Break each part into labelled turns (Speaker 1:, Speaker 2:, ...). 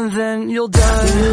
Speaker 1: and then you'll die.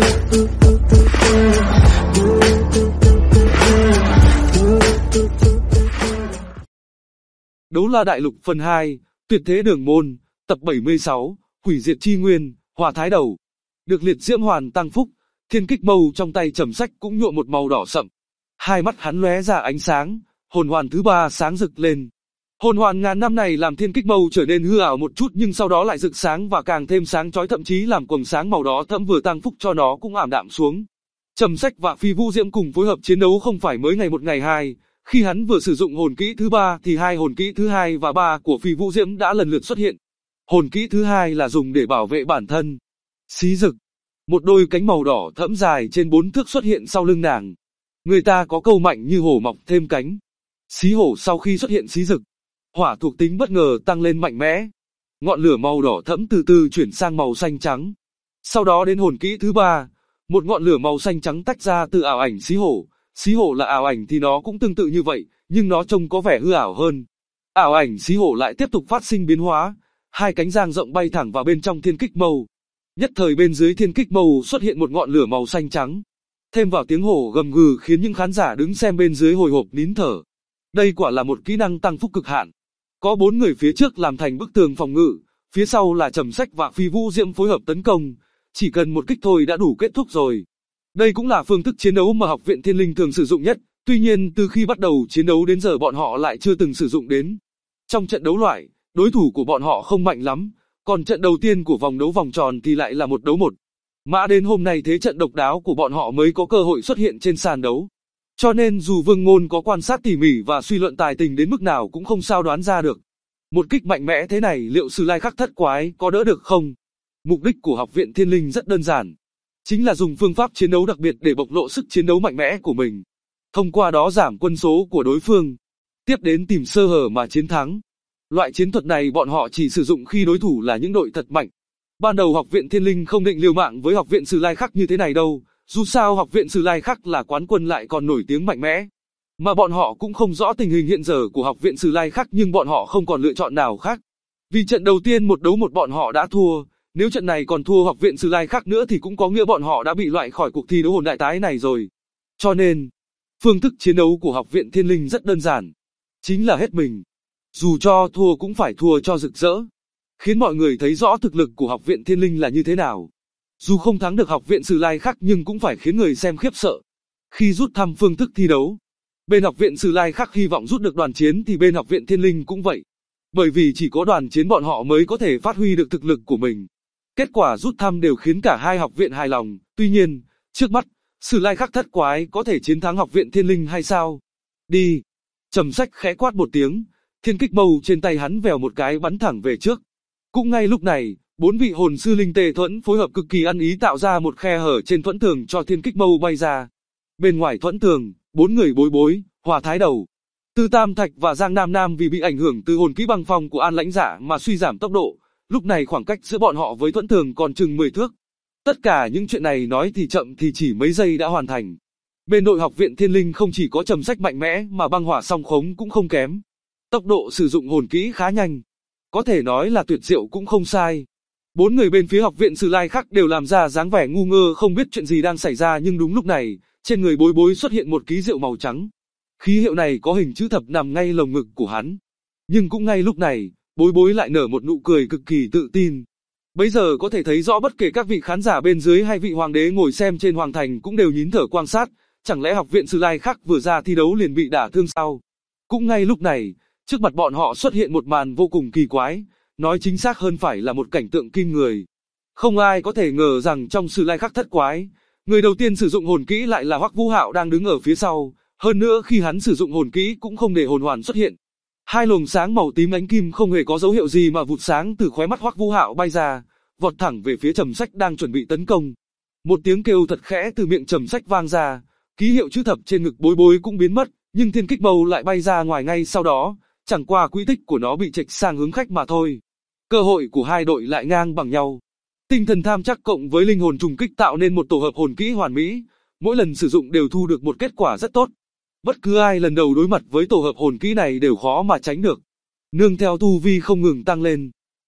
Speaker 2: Đấu La Đại Lục phần 2, Tuyệt Thế Đường Môn, tập 76, Hủy Diệt Chi Nguyên, Hỏa Thái Đầu. Được liệt diễm hoàn tăng phúc, thiên kích mâu trong tay Trầm Sách cũng nhuộm một màu đỏ sậm. Hai mắt hắn lóe ra ánh sáng, hồn hoàn thứ ba sáng rực lên. Hồn hoàn ngàn năm này làm thiên kích mâu trở nên hư ảo một chút nhưng sau đó lại rực sáng và càng thêm sáng chói, thậm chí làm quầng sáng màu đỏ thẫm vừa tăng phúc cho nó cũng ảm đạm xuống. Trầm Sách và Phi Vũ Diễm cùng phối hợp chiến đấu không phải mới ngày một ngày hai, khi hắn vừa sử dụng hồn kỹ thứ ba thì hai hồn kỹ thứ hai và ba của Phi Vũ Diễm đã lần lượt xuất hiện. Hồn kỹ thứ hai là dùng để bảo vệ bản thân. Xí Dực, một đôi cánh màu đỏ thẫm dài trên 4 thước xuất hiện sau lưng nàng. Người ta có câu mạnh như hổ mọc thêm cánh. Xí hổ sau khi xuất hiện xí dực, hỏa thuộc tính bất ngờ tăng lên mạnh mẽ. Ngọn lửa màu đỏ thẫm từ từ chuyển sang màu xanh trắng. Sau đó đến hồn kỹ thứ ba, một ngọn lửa màu xanh trắng tách ra từ ảo ảnh xí hổ. Xí hổ là ảo ảnh thì nó cũng tương tự như vậy, nhưng nó trông có vẻ hư ảo hơn. Ảo ảnh xí hổ lại tiếp tục phát sinh biến hóa, hai cánh dang rộng bay thẳng vào bên trong thiên kích mâu. Nhất thời bên dưới thiên kích mâu xuất hiện một ngọn lửa màu xanh trắng. Thêm vào tiếng hổ gầm gừ khiến những khán giả đứng xem bên dưới hồi hộp nín thở. Đây quả là một kỹ năng tăng phúc cực hạn. Có 4 người phía trước làm thành bức tường phòng ngự, phía sau là Trầm Sách và Phi Vũ Diễm phối hợp tấn công, chỉ cần một kích thôi đã đủ kết thúc rồi. Đây cũng là phương thức chiến đấu mà Học viện Thiên Linh thường sử dụng nhất, tuy nhiên từ khi bắt đầu chiến đấu đến giờ bọn họ lại chưa từng sử dụng đến. Trong trận đấu loại, đối thủ của bọn họ không mạnh lắm, còn trận đầu tiên của vòng đấu vòng tròn thì lại là 1 đấu 1. Mãi đến hôm nay thế trận độc đáo của bọn họ mới có cơ hội xuất hiện trên sàn đấu. Cho nên dù Vương Ngôn có quan sát tỉ mỉ và suy luận tài tình đến mức nào cũng không sao đoán ra được. Một kích mạnh mẽ thế này liệu Sử Lai Khắc Thất Quái có đỡ được không? Mục đích của Học viện Thiên Linh rất đơn giản. Chính là dùng phương pháp chiến đấu đặc biệt để bộc lộ sức chiến đấu mạnh mẽ của mình. Thông qua đó giảm quân số của đối phương. Tiếp đến tìm sơ hở mà chiến thắng. Loại chiến thuật này bọn họ chỉ sử dụng khi đối thủ là những đội thật mạnh. Ban đầu Học viện Thiên Linh không định liều mạng với Học viện Sử Lai Khắc như thế này đâu, dù sao Học viện Sử Lai Khắc là quán quân lại còn nổi tiếng mạnh mẽ. Mà bọn họ cũng không rõ tình hình hiện giờ của Học viện Sử Lai Khắc nhưng bọn họ không còn lựa chọn nào khác. Vì trận đầu tiên 1 đấu 1 bọn họ đã thua, nếu trận này còn thua Học viện Sử Lai Khắc nữa thì cũng có nghĩa bọn họ đã bị loại khỏi cuộc thi đấu hồn đại tái này rồi. Cho nên, phương thức chiến đấu của Học viện Thiên Linh rất đơn giản, chính là hết mình. Dù cho thua cũng phải thua cho rực rỡ, khiến mọi người thấy rõ thực lực của Học viện Thiên Linh là như thế nào. Dù không thắng được Học viện Sử Lai Khắc nhưng cũng phải khiến người xem khiếp sợ. Khi rút thăm phương thức thi đấu, bên Học viện Sử Lai Khắc hy vọng rút được đoàn chiến thì bên Học viện Thiên Linh cũng vậy. Bởi vì chỉ có đoàn chiến bọn họ mới có thể phát huy được thực lực của mình. Kết quả rút thăm đều khiến cả hai học viện hài lòng, tuy nhiên, trước mắt, Sử Lai Khắc Thất Quái có thể chiến thắng Học viện Thiên Linh hay sao? Đi! Trầm Sách khẽ quát một tiếng, thiên kích mâu trên tay hắn vèo một cái bắn thẳng về trước. Cũng ngay lúc này, 4 vị hồn sư linh tề thuẫn phối hợp cực kỳ ăn ý tạo ra một khe hở trên thuẫn tường cho thiên kích mâu bay ra. Bên ngoài thuẫn tường, 4 người Bối Bối, Hỏa Thái Đầu, Tư Tam Thạch và Giang Nam Nam vì bị ảnh hưởng từ hồn kỹ băng phong của An Lãnh Dạ mà suy giảm tốc độ. Lúc này khoảng cách giữa bọn họ với thuẫn tường còn chừng 10 thước. Tất cả những chuyện này nói thì chậm thì chỉ mấy giây đã hoàn thành. Bên đội Học viện Thiên Linh không chỉ có Trầm Sách mạnh mẽ mà băng hỏa song khống cũng không kém. Tốc độ sử dụng hồn kỹ khá nhanh. Có thể nói là tuyệt diệu cũng không sai. 4 người bên phía Học viện Sử Lai Khắc đều làm ra dáng vẻ ngu ngơ không biết chuyện gì đang xảy ra nhưng đúng lúc này, trên người Bối Bối xuất hiện một ký hiệu màu trắng. Ký hiệu này có hình chữ thập nằm ngay lồng ngực của hắn. Nhưng cũng ngay lúc này, Bối Bối lại nở một nụ cười cực kỳ tự tin. Bây giờ có thể thấy rõ bất kể các vị khán giả bên dưới hay vị hoàng đế ngồi xem trên hoàng thành cũng đều nín thở quan sát, chẳng lẽ Học viện Sử Lai Khắc vừa ra thi đấu liền bị đả thương sao? Cũng ngay lúc này, trước mặt bọn họ xuất hiện một màn vô cùng kỳ quái, nói chính xác hơn phải là một cảnh tượng kinh người. Không ai có thể ngờ rằng trong Sử Lai Khắc Thất Quái, người đầu tiên sử dụng hồn kỹ lại là Hoắc Vũ Hạo đang đứng ở phía sau, hơn nữa khi hắn sử dụng hồn kỹ cũng không để hồn hoàn xuất hiện. Hai luồng sáng màu tím ánh kim không hề có dấu hiệu gì mà vụt sáng từ khóe mắt Hoắc Vũ Hạo bay ra, vọt thẳng về phía Trầm Sách đang chuẩn bị tấn công. Một tiếng kêu thật khẽ từ miệng Trầm Sách vang ra, ký hiệu chữ thập trên ngực Bối Bối cũng biến mất, nhưng thiên kích mâu lại bay ra ngoài ngay sau đó, chẳng qua quỹ tích của nó bị chệch sang hướng khách mà thôi. Cơ hội của hai đội lại ngang bằng nhau. Tinh thần tham chắc cộng với linh hồn trùng kích tạo nên một tổ hợp hồn kỹ hoàn mỹ, mỗi lần sử dụng đều thu được một kết quả rất tốt. Bất cứ ai lần đầu đối mặt với tổ hợp hồn kỹ này đều khó mà tránh được. Nương theo tu vi không ngừng tăng lên,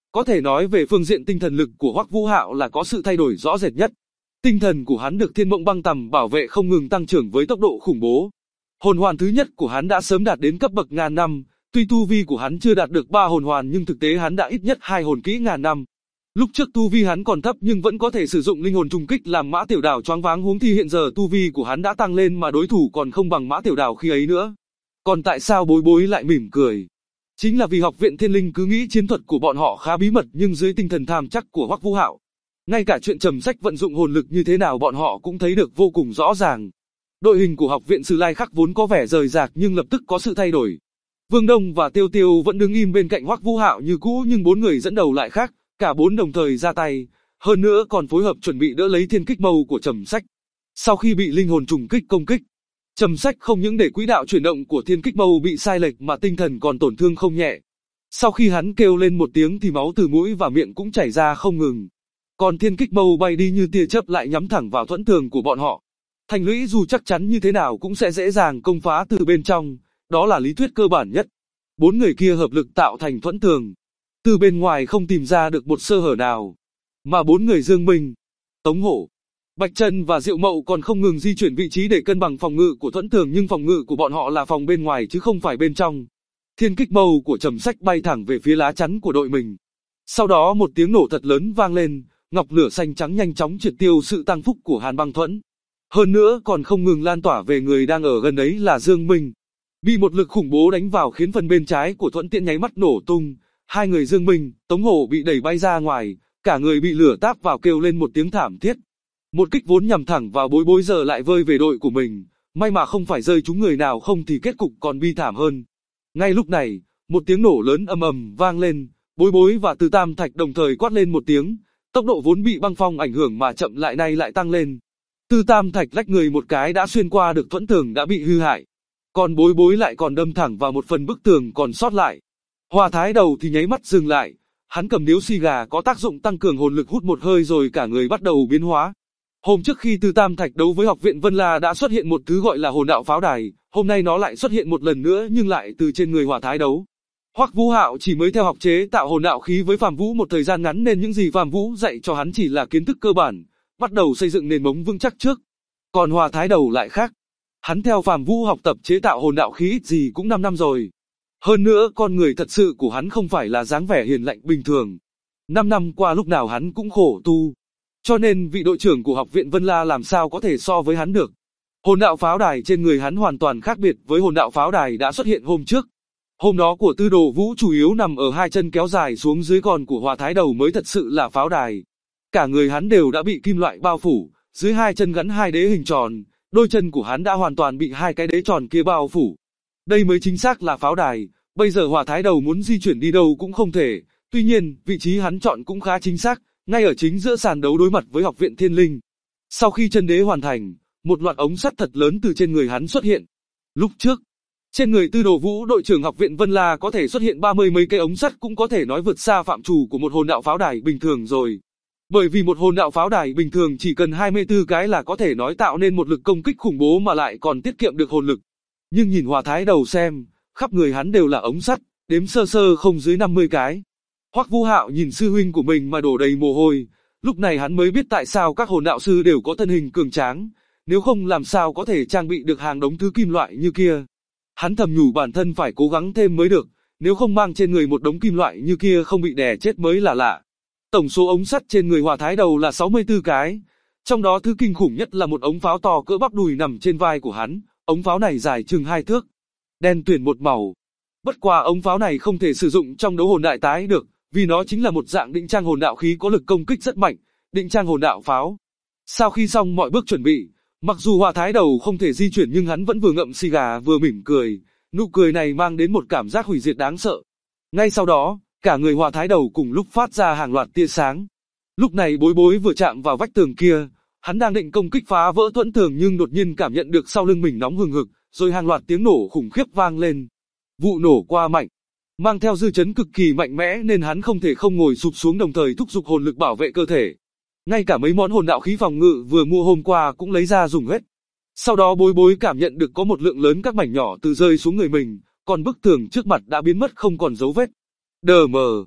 Speaker 2: Có thể nói về phương diện tinh thần lực của Hoắc Vũ Hạo là có sự thay đổi rõ rệt nhất. Tinh thần của hắn được Thiên Mộng Băng Tầm bảo vệ không ngừng tăng trưởng với tốc độ khủng bố. Hồn hoàn thứ nhất của hắn đã sớm đạt đến cấp bậc ngàn năm, tuy tu vi của hắn chưa đạt được 3 hồn hoàn nhưng thực tế hắn đã ít nhất 2 hồn kỹ ngàn năm. Lúc trước tu vi hắn còn thấp nhưng vẫn có thể sử dụng linh hồn trùng kích làm Mã Tiểu Đào choáng váng, huống thi hiện giờ tu vi của hắn đã tăng lên mà đối thủ còn không bằng Mã Tiểu Đào khi ấy nữa. Còn tại sao Bối Bối lại mỉm cười? Chính là vì Học viện Thiên Linh cứ nghĩ chiến thuật của bọn họ khá bí mật, nhưng dưới tinh thần tham chắc của Hoắc Vũ Hạo, ngay cả chuyện Trầm Sách vận dụng hồn lực như thế nào bọn họ cũng thấy được vô cùng rõ ràng. Đội hình của Học viện Sử Lai Khắc vốn có vẻ rời rạc nhưng lập tức có sự thay đổi. Vương Đông và Tiêu Tiêu vẫn đứng im bên cạnh Hoắc Vũ Hạo như cũ, nhưng 4 người dẫn đầu lại khác, cả 4 đồng thời ra tay, hơn nữa còn phối hợp chuẩn bị đỡ lấy thiên kích mâu của Trầm Sách. Sau khi bị linh hồn trùng kích công kích, Trầm Sách không những để quỹ đạo chuyển động của thiên kích mâu bị sai lệch mà tinh thần còn tổn thương không nhẹ. Sau khi hắn kêu lên một tiếng thì máu từ mũi và miệng cũng chảy ra không ngừng. Còn thiên kích mâu bay đi như tia chớp lại nhắm thẳng vào thuẫn tường của bọn họ. Thành lũy dù chắc chắn như thế nào cũng sẽ dễ dàng công phá từ bên trong, đó là lý thuyết cơ bản nhất. 4 người kia hợp lực tạo thành thuẫn tường. Từ bên ngoài không tìm ra được một sơ hở nào. Mà 4 người Dương Minh, Tống Hổ, Bạch Trân và Diệu Mậu còn không ngừng di chuyển vị trí để cân bằng phòng ngự của thuẫn tường, nhưng phòng ngự của bọn họ là phòng bên ngoài chứ không phải bên trong. Thiên kích mâu của Trầm Sách bay thẳng về phía lá chắn của đội mình. Sau đó một tiếng nổ thật lớn vang lên, ngọc lửa xanh trắng nhanh chóng triệt tiêu sự tăng phúc của Hàn Băng Thuẫn. Hơn nữa còn không ngừng lan tỏa về người đang ở gần ấy là Dương Minh. Bị một lực khủng bố đánh vào khiến phần bên trái của thuẫn tiễn nháy mắt nổ tung. Hai người Dương Minh, Tống Hổ bị đẩy bay ra ngoài, cả người bị lửa táp vào kêu lên một tiếng thảm thiết. Một kích vốn nhằm thẳng vào Bối Bối giờ lại vơi về đội của mình, may mà không phải rơi trúng người nào, không thì kết cục còn bi thảm hơn. Ngay lúc này, một tiếng nổ lớn ầm ầm vang lên, Bối Bối và Từ Tam Thạch đồng thời quát lên một tiếng, tốc độ vốn bị băng phong ảnh hưởng mà chậm lại nay lại tăng lên. Từ Tam Thạch lách người một cái đã xuyên qua được thuẫn tường đã bị hư hại, còn Bối Bối lại còn đâm thẳng vào một phần bức tường còn sót lại. Hòa Thái Đầu thì nháy mắt dừng lại, hắn cầm điếu xì gà có tác dụng tăng cường hồn lực hút một hơi rồi cả người bắt đầu biến hóa. Hôm trước khi Từ Tam Thạch đấu với Học viện Vân La đã xuất hiện một thứ gọi là hồn đạo pháo đài, hôm nay nó lại xuất hiện một lần nữa nhưng lại từ trên người Hòa Thái Đấu. Hoắc Vũ Hạo chỉ mới theo học chế tạo hồn đạo khí với Phạm Vũ một thời gian ngắn nên những gì Phạm Vũ dạy cho hắn chỉ là kiến thức cơ bản, bắt đầu xây dựng nền móng vững chắc trước. Còn Hòa Thái Đầu lại khác, hắn theo Phạm Vũ học tập chế tạo hồn đạo khí ít gì cũng 5 năm rồi. Hơn nữa con người thật sự của hắn không phải là dáng vẻ hiền lạnh bình thường. 5 năm qua lúc nào hắn cũng khổ tu. Cho nên vị đội trưởng của Học viện Vân La làm sao có thể so với hắn được. Hồn đạo pháo đài trên người hắn hoàn toàn khác biệt với hồn đạo pháo đài đã xuất hiện hôm trước. Hôm đó của Tư Đồ Vũ chủ yếu nằm ở hai chân kéo dài xuống dưới, còn của Hòa Thái Đầu mới thật sự là pháo đài. Cả người hắn đều đã bị kim loại bao phủ, dưới hai chân gắn hai đế hình tròn, đôi chân của hắn đã hoàn toàn bị hai cái đế tròn kia bao phủ. Đây mới chính xác là pháo đài, bây giờ Hòa Thái Đầu muốn di chuyển đi đâu cũng không thể, tuy nhiên vị trí hắn chọn cũng khá chính xác, ngay ở chính giữa sàn đấu đối mặt với Học viện Thiên Linh. Sau khi chân đế hoàn thành, một loạt ống sắt thật lớn từ trên người hắn xuất hiện. Lúc trước, trên người Tư Đồ Vũ đội trưởng Học viện Vân La có thể xuất hiện 30 mấy cây ống sắt cũng có thể nói vượt xa phạm trù của một hồn đạo pháo đài bình thường rồi. Bởi vì một hồn đạo pháo đài bình thường chỉ cần 24 cái là có thể nói tạo nên một lực công kích khủng bố mà lại còn tiết kiệm được hồn lực. Nhưng nhìn Hòa Thái Đầu xem, khắp người hắn đều là ống sắt, đếm sơ sơ không dưới 50 cái. Hoắc Vũ Hạo nhìn sư huynh của mình mà đổ đầy mồ hôi, lúc này hắn mới biết tại sao các hồn đạo sư đều có thân hình cường tráng, nếu không làm sao có thể trang bị được hàng đống thứ kim loại như kia. Hắn thầm nhủ bản thân phải cố gắng thêm mới được, nếu không mang trên người một đống kim loại như kia không bị đè chết mới là lạ. Tổng số ống sắt trên người Hòa Thái Đầu là 64 cái, trong đó thứ kinh khủng nhất là một ống pháo to cỡ bắp đùi nằm trên vai của hắn, ống pháo này dài chừng 2 thước, đen tuyền một màu. Bất qua ống pháo này không thể sử dụng trong đấu hồn đại tái được, vì nó chính là một dạng định trang hồn đạo khí có lực công kích rất mạnh, định trang hồn đạo pháo. Sau khi xong mọi bước chuẩn bị, mặc dù Hòa Thái Đầu không thể di chuyển nhưng hắn vẫn vừa ngậm xì gà vừa mỉm cười, nụ cười này mang đến một cảm giác hủy diệt đáng sợ. Ngay sau đó, cả người Hòa Thái Đầu cùng lúc phát ra hàng loạt tia sáng. Lúc này Bối Bối vừa chạm vào vách tường kia, hắn đang định công kích phá vỡ thuẫn tường nhưng đột nhiên cảm nhận được sau lưng mình nóng hừng hực, rồi hàng loạt tiếng nổ khủng khiếp vang lên. Vụ nổ qua mạnh, mang theo dư chấn cực kỳ mạnh mẽ nên hắn không thể không ngồi sụp xuống, đồng thời thúc giục hồn lực bảo vệ cơ thể. Ngay cả mấy món hồn đạo khí phòng ngự vừa mua hôm qua cũng lấy ra dùng hết. Sau đó Bối Bối cảm nhận được có một lượng lớn các mảnh nhỏ từ rơi xuống người mình, còn bức tường trước mặt đã biến mất không còn dấu vết. Đờ mờ.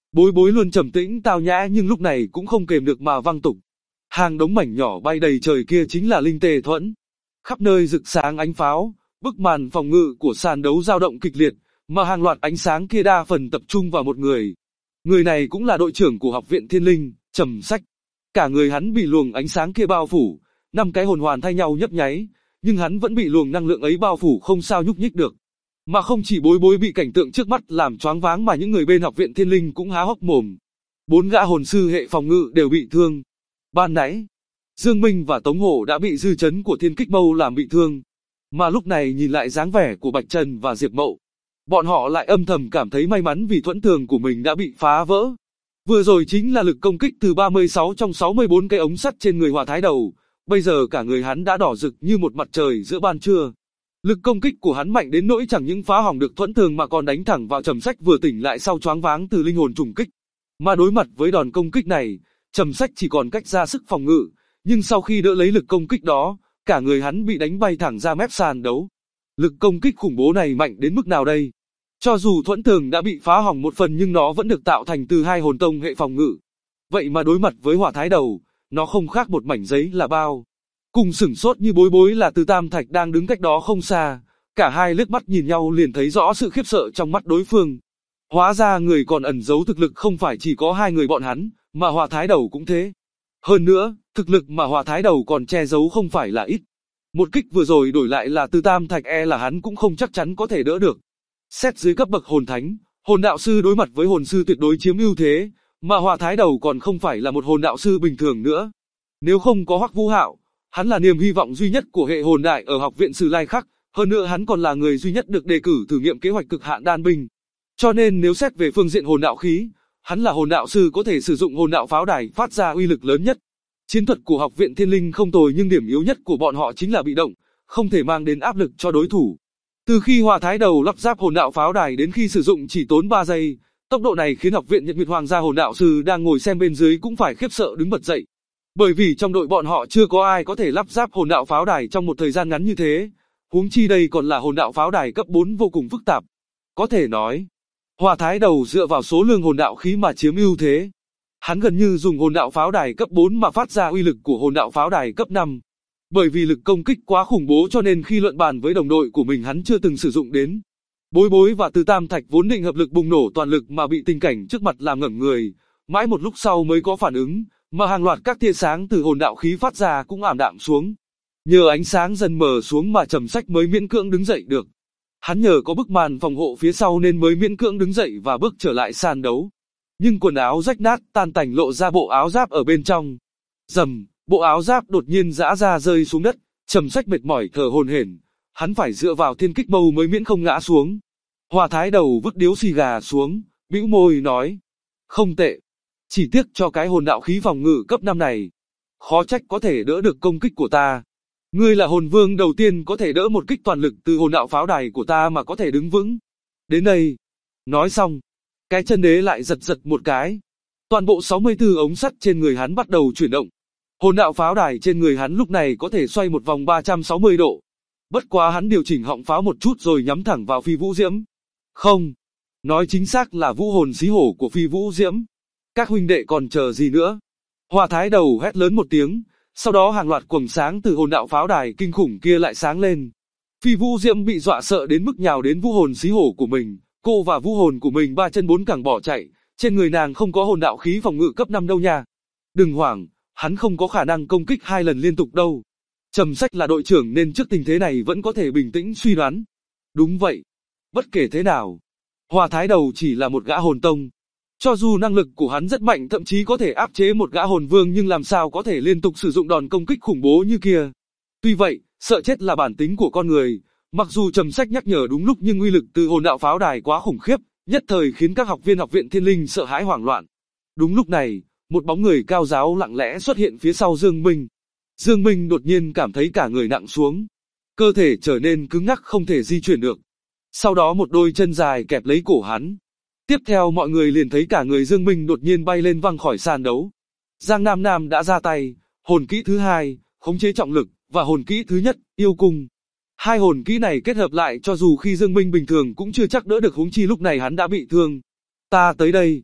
Speaker 2: Bối Bối luôn trầm tĩnh tao nhã nhưng lúc này cũng không kềm được mà văng tục. Hàng đống mảnh nhỏ bay đầy trời kia chính là linh tề thuẫn. Khắp nơi rực sáng ánh pháo, bức màn phòng ngự của sàn đấu dao động kịch liệt, mà hàng loạt ánh sáng kia đa phần tập trung vào một người. Người này cũng là đội trưởng của Học viện Thiên Linh, Trầm Sách. Cả người hắn bị luồng ánh sáng kia bao phủ, 5 cái hồn hoàn thay nhau nhấp nháy, nhưng hắn vẫn bị luồng năng lượng ấy bao phủ không sao nhúc nhích được. Mà không chỉ Bối Bối bị cảnh tượng trước mắt làm choáng váng mà những người bên Học viện Thiên Linh cũng há hốc mồm. 4 gã hồn sư hệ phòng ngự đều bị thương. Ban nãy, Dương Minh và Tống Hổ đã bị dư chấn của Thiên Kích Mâu làm bị thương. Mà lúc này nhìn lại dáng vẻ của Bạch Trần và Diệp Mậu, bọn họ lại âm thầm cảm thấy may mắn vì thuẫn tường của mình đã bị phá vỡ. Vừa rồi chính là lực công kích từ 36 trong 64 cái ống sắt trên người Hỏa Thái Đầu, bây giờ cả người hắn đã đỏ rực như một mặt trời giữa ban trưa. Lực công kích của hắn mạnh đến nỗi chẳng những phá hỏng được thuẫn tường mà còn đánh thẳng vào Trầm Sách vừa tỉnh lại sau choáng váng từ linh hồn trùng kích. Mà đối mặt với đòn công kích này, Trầm Sách chỉ còn cách ra sức phòng ngự, nhưng sau khi đỡ lấy lực công kích đó, cả người hắn bị đánh bay thẳng ra mép sàn đấu. Lực công kích khủng bố này mạnh đến mức nào đây? Cho dù thuẫn tường đã bị phá hỏng một phần nhưng nó vẫn được tạo thành từ 2 hồn tông hệ phòng ngự. Vậy mà đối mặt với Hỏa Thái Đầu, nó không khác một mảnh giấy là bao. Cùng sửng sốt như Bối Bối là Từ Tam Thạch đang đứng cách đó không xa, cả hai liếc mắt nhìn nhau liền thấy rõ sự khiếp sợ trong mắt đối phương. Hóa ra người còn ẩn giấu thực lực không phải chỉ có 2 người bọn hắn, mà Hỏa Thái Đầu cũng thế. Hơn nữa, thực lực mà Hỏa Thái Đầu còn che giấu không phải là ít. Một kích vừa rồi đổi lại là Từ Tam Thạch là hắn cũng không chắc chắn có thể đỡ được. Xét dưới cấp bậc hồn thánh, hồn đạo sư đối mặt với hồn sư tuyệt đối chiếm ưu thế, mà Hỏa Thái Đầu còn không phải là một hồn đạo sư bình thường nữa. Nếu không có Hoắc Vũ Hạo, hắn là niềm hy vọng duy nhất của hệ hồn đại ở Học viện Sử Lai Khắc, hơn nữa hắn còn là người duy nhất được đề cử thử nghiệm kế hoạch cực hạn đan binh. Cho nên nếu xét về phương diện hồn đạo khí, hắn là hồn đạo sư có thể sử dụng hồn đạo pháo đài phát ra uy lực lớn nhất. Chiến thuật của Học viện Thiên Linh không tồi nhưng điểm yếu nhất của bọn họ chính là bị động, không thể mang đến áp lực cho đối thủ. Từ khi Hỏa Thái Đầu lắp ráp hồn đạo pháo đài đến khi sử dụng chỉ tốn 3 giây, tốc độ này khiến Học viện Nhật Nguyệt Hoàng gia hồn đạo sư đang ngồi xem bên dưới cũng phải khiếp sợ đứng bật dậy. Bởi vì trong đội bọn họ chưa có ai có thể lắp ráp hồn đạo pháo đài trong một thời gian ngắn như thế, huống chi đây còn là hồn đạo pháo đài cấp 4 vô cùng phức tạp. Có thể nói, Hỏa Thái Đầu dựa vào số lượng hồn đạo khí mà chiếm ưu thế. Hắn gần như dùng hồn đạo pháo đài cấp 4 mà phát ra uy lực của hồn đạo pháo đài cấp 5. Bởi vì lực công kích quá khủng bố cho nên khi luận bàn với đồng đội của mình hắn chưa từng sử dụng đến. Bối Bối và Từ Tam Thạch vốn định hợp lực bùng nổ toàn lực mà bị tình cảnh trước mặt làm ngẩn người, mãi một lúc sau mới có phản ứng, mà hàng loạt các tia sáng từ hồn đạo khí phát ra cũng ảm đạm xuống. Nhờ ánh sáng dần mờ xuống mà Trầm Sách mới miễn cưỡng đứng dậy được. Hắn nhờ có bức màn phòng hộ phía sau nên mới miễn cưỡng đứng dậy và bước trở lại sàn đấu. Nhưng quần áo rách nát tan tành lộ ra bộ áo giáp ở bên trong. Rầm, bộ áo giáp đột nhiên giã ra rơi xuống đất, Trầm Sách mệt mỏi thở hổn hển, hắn phải dựa vào Thiên Kích Mâu mới miễn không ngã xuống. Hỏa Thái Đầu vứt điếu xì gà xuống, bĩu môi nói: "Không tệ, chỉ tiếc cho cái hồn đạo khí phòng ngự cấp 5 này, khó trách có thể đỡ được công kích của ta. Ngươi là hồn vương đầu tiên có thể đỡ một kích toàn lực từ hồn đạo pháo đài của ta mà có thể đứng vững." Đến đây, nói xong, cái chân đế lại giật giật một cái. Toàn bộ 64 ống sắt trên người hắn bắt đầu chuyển động. Hồn đạo pháo đài trên người hắn lúc này có thể xoay một vòng 360 độ. Bất quá hắn điều chỉnh họng pháo một chút rồi nhắm thẳng vào Phi Vũ Diễm. Không, nói chính xác là vũ hồn xí hổ của Phi Vũ Diễm. Các huynh đệ còn chờ gì nữa? Hỏa Thái Đầu hét lớn một tiếng, sau đó hàng loạt quầng sáng từ hồn đạo pháo đài kinh khủng kia lại sáng lên. Phi Vũ Diễm bị dọa sợ đến mức nhào đến vũ hồn xí hổ của mình, cô và vũ hồn của mình 3 chân 4 cẳng bỏ chạy, trên người nàng không có hồn đạo khí phòng ngự cấp 5 đâu nha. Đừng hoảng, hắn không có khả năng công kích 2 lần liên tục đâu. Trầm Sách là đội trưởng nên trước tình thế này vẫn có thể bình tĩnh suy đoán. Đúng vậy. Bất kể thế nào, Hỏa Thái Đầu chỉ là một gã hồn tông. Cho dù năng lực của hắn rất mạnh thậm chí có thể áp chế một gã hồn vương nhưng làm sao có thể liên tục sử dụng đòn công kích khủng bố như kia. Tuy vậy, sợ chết là bản tính của con người. Mặc dù Trầm Sách nhắc nhở đúng lúc nhưng uy lực từ hồn đạo pháo đài quá khủng khiếp, nhất thời khiến các học viên Học viện Thiên Linh sợ hãi hoảng loạn. Đúng lúc này, một bóng người cao ráo lặng lẽ xuất hiện phía sau Dương Minh. Dương Minh đột nhiên cảm thấy cả người nặng xuống, cơ thể trở nên cứng ngắc không thể di chuyển được. Sau đó một đôi chân dài kẹp lấy cổ hắn. Tiếp theo mọi người liền thấy cả người Dương Minh đột nhiên bay lên văng khỏi sàn đấu. Giang Nam Nam đã ra tay, hồn kỹ thứ 2, khống chế trọng lực, và hồn kỹ thứ nhất, yêu cung. 2 hồn kỹ này kết hợp lại cho dù khi Dương Minh bình thường cũng chưa chắc đỡ được huống chi lúc này hắn đã bị thương. Ta tới đây.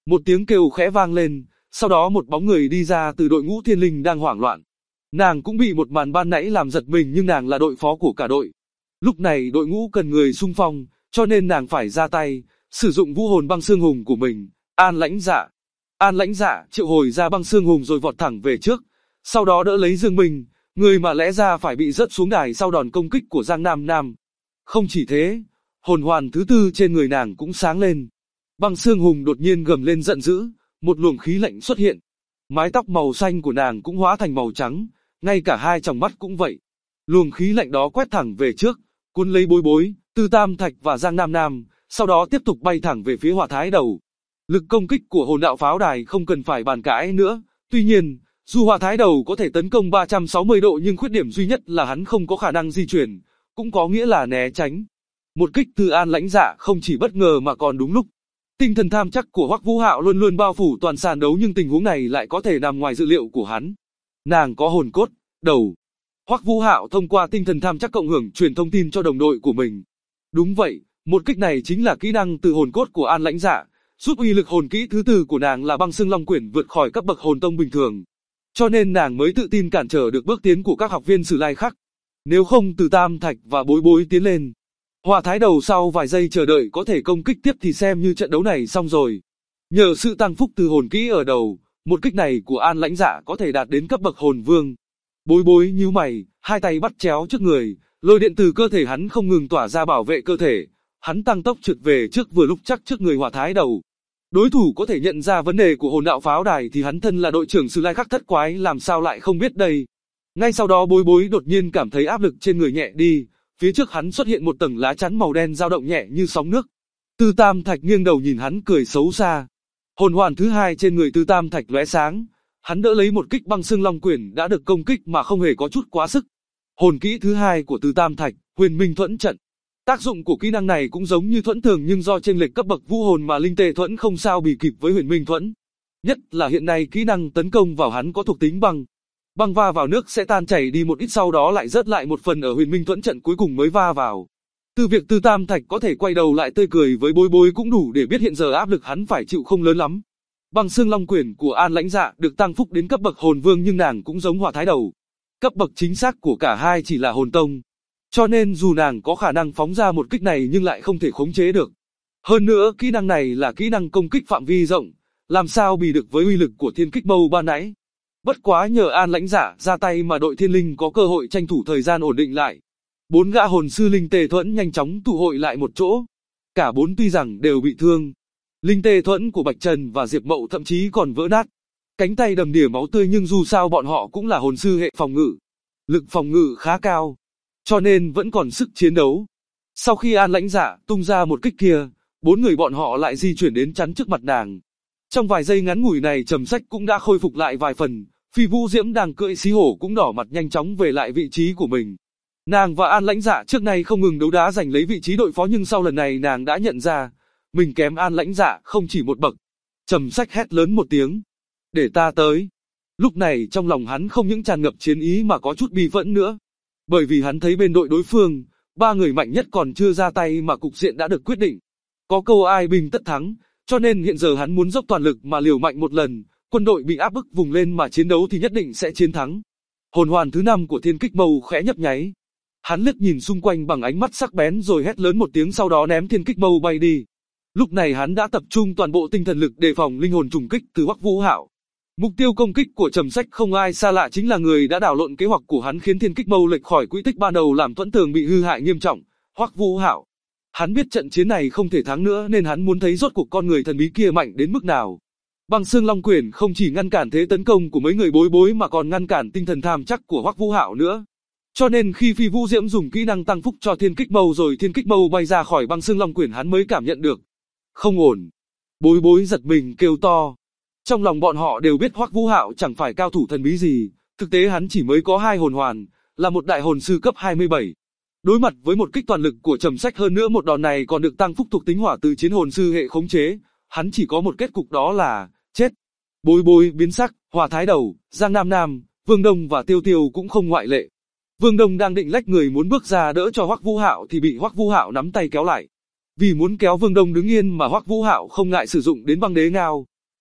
Speaker 2: Một tiếng kêu khẽ vang lên, sau đó một bóng người đi ra từ đội ngũ thiên linh đang hoảng loạn. Nàng cũng bị một màn ban nãy làm giật mình nhưng nàng là đội phó của cả đội. Lúc này đội ngũ cần người xung phong, cho nên nàng phải ra tay, sử dụng vũ hồn băng xương hùng của mình. An Lãnh Dạ. An Lãnh Dạ triệu hồi ra băng xương hùng rồi vọt thẳng về trước, sau đó đỡ lấy Dương Minh, người mà lẽ ra phải bị rớt xuống đài sau đòn công kích của Giang Nam Nam. Không chỉ thế, hồn hoàn thứ tư trên người nàng cũng sáng lên. Băng xương hùng đột nhiên gầm lên giận dữ, một luồng khí lạnh xuất hiện. Mái tóc màu xanh của nàng cũng hóa thành màu trắng, ngay cả hai tròng mắt cũng vậy. Luồng khí lạnh đó quét thẳng về trước, cuốn lấy Bối Bối, Tư Tam Thạch và Giang Nam Nam, sau đó tiếp tục bay thẳng về phía Hỏa Thái Đầu. Lực công kích của hồn đạo pháo đài không cần phải bàn cãi nữa, tuy nhiên, dù Hỏa Thái Đầu có thể tấn công 360 độ nhưng khuyết điểm duy nhất là hắn không có khả năng di chuyển, cũng có nghĩa là né tránh. Một kích từ An Lãnh Dạ không chỉ bất ngờ mà còn đúng lúc. Tinh thần tham chắc của Hoắc Vũ Hạo luôn luôn bao phủ toàn sàn đấu nhưng tình huống này lại có thể nằm ngoài dự liệu của hắn. Nàng có hồn cốt, đầu. Hoắc Vũ Hạo thông qua tinh thần tham chắc cộng hưởng truyền thông tin cho đồng đội của mình. Đúng vậy, một kích này chính là kỹ năng từ hồn cốt của An Lãnh Dạ, giúp uy lực hồn kỹ thứ tư của nàng là băng xương long quyển vượt khỏi cấp bậc hồn tông bình thường. Cho nên nàng mới tự tin cản trở được bước tiến của các học viên Sử Lai khác. Nếu không từ Tam Thạch và Bối Bối tiến lên, Hỏa Thái Đầu sau vài giây chờ đợi có thể công kích tiếp thì xem như trận đấu này xong rồi. Nhờ sự tăng phúc từ hồn kỹ ở đầu, một kích này của An Lãnh Dạ có thể đạt đến cấp bậc hồn vương. Bối Bối nhíu mày, hai tay bắt chéo trước người, lôi điện từ cơ thể hắn không ngừng tỏa ra bảo vệ cơ thể. Hắn tăng tốc trượt về trước vừa lúc chắc trước người Hỏa Thái Đầu. Đối thủ có thể nhận ra vấn đề của hồn đạo pháo đài thì hắn thân là đội trưởng Sử Lai Khắc thất quái làm sao lại không biết đây. Ngay sau đó Bối Bối đột nhiên cảm thấy áp lực trên người nhẹ đi, phía trước hắn xuất hiện một tầng lá chắn màu đen dao động nhẹ như sóng nước. Tư Tam Thạch nghiêng đầu nhìn hắn cười xấu xa. Hồn hoàn thứ hai trên người Tư Tam Thạch lóe sáng, hắn đỡ lấy một kích băng xương long quyển đã được công kích mà không hề có chút quá sức. Hồn kỹ thứ hai của Tư Tam Thạch, Huyền Minh Thuẫn Trận. Tác dụng của kỹ năng này cũng giống như thuẫn thường nhưng do chênh lệch cấp bậc vũ hồn mà linh tê thuẫn không sao bì kịp với Huyền Minh Thuẫn. Nhất là hiện nay kỹ năng tấn công vào hắn có thuộc tính băng. Băng va vào nước sẽ tan chảy đi một ít sau đó lại rớt lại một phần ở Huyền Minh Thuẫn Trận cuối cùng mới va vào. Từ việc Tư Tam Thạch có thể quay đầu lại tươi cười với Bối Bối cũng đủ để biết hiện giờ áp lực hắn phải chịu không lớn lắm. Băng xương long quyển của An Lãnh Dạ được tăng phúc đến cấp bậc hồn vương nhưng nàng cũng giống Hỏa Thái Đầu. Cấp bậc chính xác của cả hai chỉ là hồn tông. Cho nên dù nàng có khả năng phóng ra một kích này nhưng lại không thể khống chế được. Hơn nữa kỹ năng này là kỹ năng công kích phạm vi rộng, làm sao bì được với uy lực của thiên kích mâu ban nãy. Bất quá nhờ An Lãnh Dạ ra tay mà đội thiên linh có cơ hội tranh thủ thời gian ổn định lại. Bốn gã hồn sư linh tê thuẫn nhanh chóng tụ hội lại một chỗ. Cả bốn tuy rằng đều bị thương. Linh tê thuẫn của Bạch Trần và Diệp Mậu thậm chí còn vỡ nát. Cánh tay đầm đìa máu tươi nhưng dù sao bọn họ cũng là hồn sư hệ phòng ngự. Lực phòng ngự khá cao. Cho nên vẫn còn sức chiến đấu. Sau khi An Lãnh Dạ tung ra một kích kia, bốn người bọn họ lại di chuyển đến chắn trước mặt nàng. Trong vài giây ngắn ngủi này Trầm Sách cũng đã khôi phục lại vài phần, Phi Vũ Diễm đang cưỡi xí hổ cũng đỏ mặt nhanh chóng về lại vị trí của mình. Nàng và An Lãnh Dạ trước nay không ngừng đấu đá giành lấy vị trí đội phó nhưng sau lần này nàng đã nhận ra, mình kém An Lãnh Dạ không chỉ một bậc. Trầm Sách hét lớn một tiếng, để ta tới. Lúc này trong lòng hắn không những tràn ngập chiến ý mà có chút bi phẫn nữa. Bởi vì hắn thấy bên đội đối phương, ba người mạnh nhất còn chưa ra tay mà cục diện đã được quyết định. Có câu ai binh tất thắng, cho nên hiện giờ hắn muốn dốc toàn lực mà liều mạnh một lần, quân đội bị áp bức vùng lên mà chiến đấu thì nhất định sẽ chiến thắng. Hồn hoàn thứ 5 của Thiên Kích Mâu khẽ nhấp nháy. Hắn liếc nhìn xung quanh bằng ánh mắt sắc bén rồi hét lớn một tiếng sau đó ném Thiên Kích Mâu bay đi. Lúc này hắn đã tập trung toàn bộ tinh thần lực đề phòng linh hồn trùng kích từ Hoắc Vũ Hạo. Mục tiêu công kích của Trầm Sách không ai xa lạ chính là người đã đảo lộn kế hoạch của hắn khiến Thiên Kích Mâu lệch khỏi quỹ tích ban đầu làm Thuẫn Tường bị hư hại nghiêm trọng, Hoắc Vũ Hạo. Hắn biết trận chiến này không thể thắng nữa nên hắn muốn thấy rốt cuộc con người thần bí kia mạnh đến mức nào. Băng Xương Long Quyển không chỉ ngăn cản thế tấn công của mấy người bối bối mà còn ngăn cản tinh thần tham chắc của Hoắc Vũ Hạo nữa. Cho nên khi Phi Vũ Diễm dùng kỹ năng tăng phúc cho Thiên Kích Mâu rồi Thiên Kích Mâu bay ra khỏi Băng Xương Long Quyển hắn mới cảm nhận được. Không ổn. Bối bối giật mình kêu to. Trong lòng bọn họ đều biết Hoắc Vũ Hạo chẳng phải cao thủ thần bí gì, thực tế hắn chỉ mới có 2 hồn hoàn, là một đại hồn sư cấp 27. Đối mặt với một kích toàn lực của Trầm Sách hơn nữa một đòn này còn được tăng phúc thuộc tính hỏa từ chiến hồn sư hệ khống chế, hắn chỉ có một kết cục đó là chết. Bối bối biến sắc, Hỏa Thái Đầu, Giang Nam Nam, Vương Đông và Tiêu Tiêu cũng không ngoại lệ. Vương Đông đang định lách người muốn bước ra đỡ cho Hoắc Vũ Hạo thì bị Hoắc Vũ Hạo nắm tay kéo lại. Vì muốn kéo Vương Đông đứng yên mà Hoắc Vũ Hạo không ngại sử dụng đến băng đế ngao.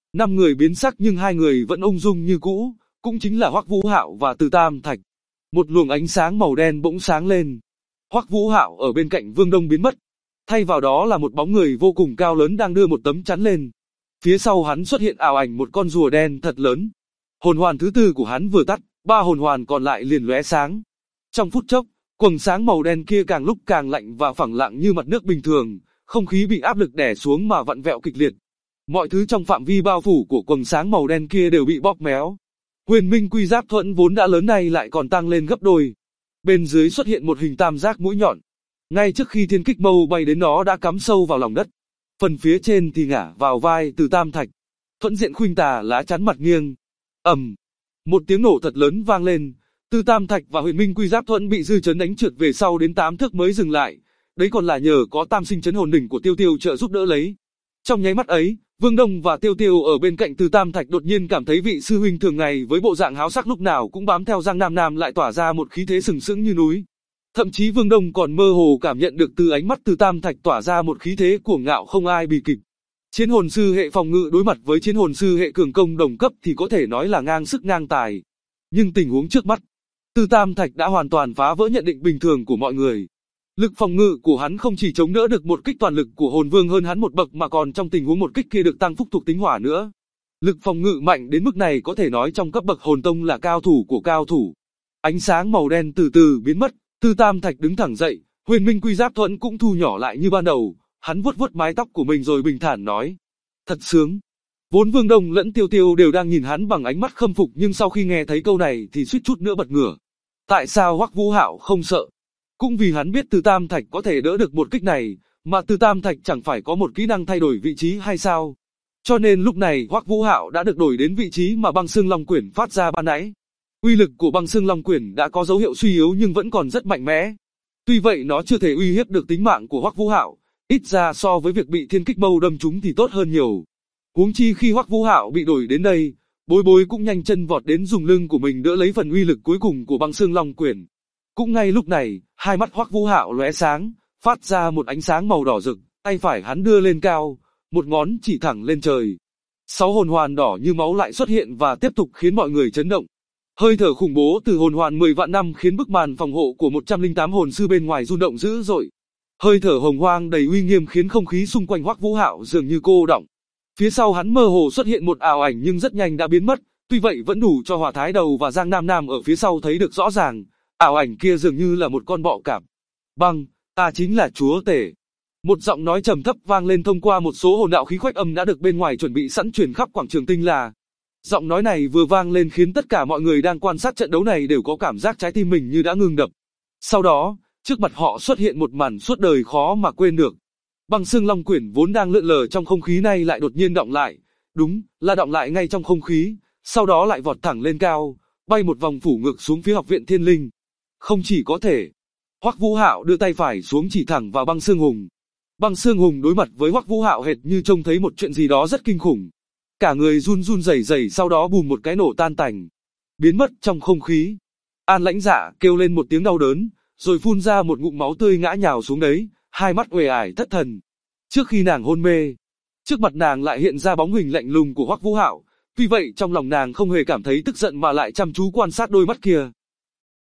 Speaker 2: 5 người biến sắc nhưng 2 người vẫn ung dung như cũ, cũng chính là Hoắc Vũ Hạo và Từ Tam Thạch. Một luồng ánh sáng màu đen bỗng sáng lên. Hoắc Vũ Hạo ở bên cạnh Vương Đông biến mất. Thay vào đó là một bóng người vô cùng cao lớn đang đưa một tấm chắn lên. Phía sau hắn xuất hiện ảo ảnh một con rùa đen thật lớn. Hồn hoàn thứ tư của hắn vừa tắt, 3 hồn hoàn còn lại liền lóe sáng. Trong phút chốc, quầng sáng màu đen kia càng lúc càng lạnh và phẳng lặng như mặt nước bình thường, không khí bị áp lực đè xuống mà vặn vẹo kịch liệt. Mọi thứ trong phạm vi bao phủ của quầng sáng màu đen kia đều bị bóp méo. Huyền Minh Quy Giáp Thuẫn vốn đã lớn nay lại còn tăng lên gấp đôi. Bên dưới xuất hiện một hình tam giác mũi nhọn. Ngay trước khi thiên kích mâu bay đến nó đã cắm sâu vào lòng đất. Phần phía trên thì ngả vào vai Từ Tam Thạch. Thuẫn diện khuynh tà lá chắn mặt nghiêng. Ầm, một tiếng nổ thật lớn vang lên. Từ Tam Thạch và Huyền Minh Quy Giáp Thuẫn bị dư chấn đánh trượt về sau đến 8 thước mới dừng lại. Đấy còn là nhờ có Tam Sinh Chấn Hồn Đỉnh của Tiêu Tiêu trợ giúp đỡ lấy. Trong nháy mắt ấy, Vương Đông và Tiêu Tiêu ở bên cạnh Từ Tam Thạch đột nhiên cảm thấy vị sư huynh thường ngày với bộ dạng háo sắc lúc nào cũng bám theo Giang Nam Nam lại tỏa ra một khí thế sừng sững như núi. Thậm chí Vương Đông còn mơ hồ cảm nhận được từ ánh mắt Từ Tam Thạch tỏa ra một khí thế cuồng ngạo không ai bì kịp. Chiến hồn sư hệ phòng ngự đối mặt với chiến hồn sư hệ cường công đồng cấp thì có thể nói là ngang sức ngang tài. Nhưng tình huống trước mắt, Từ Tam Thạch đã hoàn toàn phá vỡ nhận định bình thường của mọi người. Lực phòng ngự của hắn không chỉ chống đỡ được một kích toàn lực của hồn vương hơn hắn một bậc mà còn trong tình huống một kích kia được tăng phúc thuộc tính hỏa nữa. Lực phòng ngự mạnh đến mức này có thể nói trong cấp bậc hồn tông là cao thủ của cao thủ. Ánh sáng màu đen từ từ biến mất, Từ Tam Thạch đứng thẳng dậy, Huyền Minh Quy Giáp Thuẫn cũng thu nhỏ lại như ban đầu, hắn vuốt vuốt mái tóc của mình rồi bình thản nói: "Thật sướng." Vốn Vương Đông lẫn Tiêu Tiêu đều đang nhìn hắn bằng ánh mắt khâm phục nhưng sau khi nghe thấy câu này thì suýt chút nữa bật ngửa. Tại sao Hoắc Vũ Hạo không sợ? Cũng vì hắn biết Từ Tam Thạch có thể đỡ được một kích này, mà Từ Tam Thạch chẳng phải có một kỹ năng thay đổi vị trí hay sao? Cho nên lúc này Hoắc Vũ Hạo đã được đổi đến vị trí mà Băng Xương Long Quyển phát ra ban nãy. Uy lực của Băng Xương Long Quyển đã có dấu hiệu suy yếu nhưng vẫn còn rất mạnh mẽ. Tuy vậy nó chưa thể uy hiếp được tính mạng của Hoắc Vũ Hạo, ít ra so với việc bị thiên kích mâu đâm trúng thì tốt hơn nhiều. Huống chi khi Hoắc Vũ Hạo bị đổi đến đây, Bối Bối cũng nhanh chân vọt đến dùng lưng của mình đỡ lấy phần uy lực cuối cùng của Băng Xương Long Quyển. Cũng ngay lúc này, hai mắt Hoắc Vũ Hạo lóe sáng, phát ra một ánh sáng màu đỏ rực, tay phải hắn đưa lên cao, một ngón chỉ thẳng lên trời. 6 hồn hoàn đỏ như máu lại xuất hiện và tiếp tục khiến mọi người chấn động. Hơi thở khủng bố từ hồn hoàn 10 vạn năm khiến bức màn phòng hộ của 108 hồn sư bên ngoài rung động dữ dội. Hơi thở hồng hoang đầy uy nghiêm khiến không khí xung quanh Hoắc Vũ Hạo dường như cô đọng. Phía sau hắn mơ hồ xuất hiện một ảo ảnh nhưng rất nhanh đã biến mất, tuy vậy vẫn đủ cho Hỏa Thái Đầu và Giang Nam Nam ở phía sau thấy được rõ ràng. Ảo ảnh kia dường như là một con bọ cạp. "Băng, ta chính là chúa tể." Một giọng nói trầm thấp vang lên thông qua một số hồn đạo khí khuếch âm đã được bên ngoài chuẩn bị sẵn truyền khắp quảng trường Tinh La. Giọng nói này vừa vang lên khiến tất cả mọi người đang quan sát trận đấu này đều có cảm giác trái tim mình như đã ngừng đập. Sau đó, trước mặt họ xuất hiện một màn suốt đời khó mà quên được. Băng Xương Long Quyển vốn đang lượn lờ trong không khí nay lại đột nhiên đọng lại, đúng là đọng lại ngay trong không khí, sau đó lại vọt thẳng lên cao, bay một vòng phủ ngược xuống phía Học viện Thiên Linh. Không chỉ có thể, Hoắc Vũ Hạo đưa tay phải xuống chỉ thẳng vào Băng Xương Hùng. Băng Xương Hùng đối mặt với Hoắc Vũ Hạo hệt như trông thấy một chuyện gì đó rất kinh khủng. Cả người run run rẩy rẩy sau đó bùm một cái nổ tan tành, biến mất trong không khí. An Lãnh Dạ kêu lên một tiếng đau đớn, rồi phun ra một ngụm máu tươi ngã nhào xuống đấy, hai mắt uể ải thất thần. Trước khi nàng hôn mê, trước mặt nàng lại hiện ra bóng hình lạnh lùng của Hoắc Vũ Hạo, tuy vậy trong lòng nàng không hề cảm thấy tức giận mà lại chăm chú quan sát đôi mắt kia.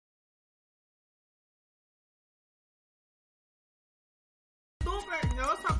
Speaker 1: Nhớ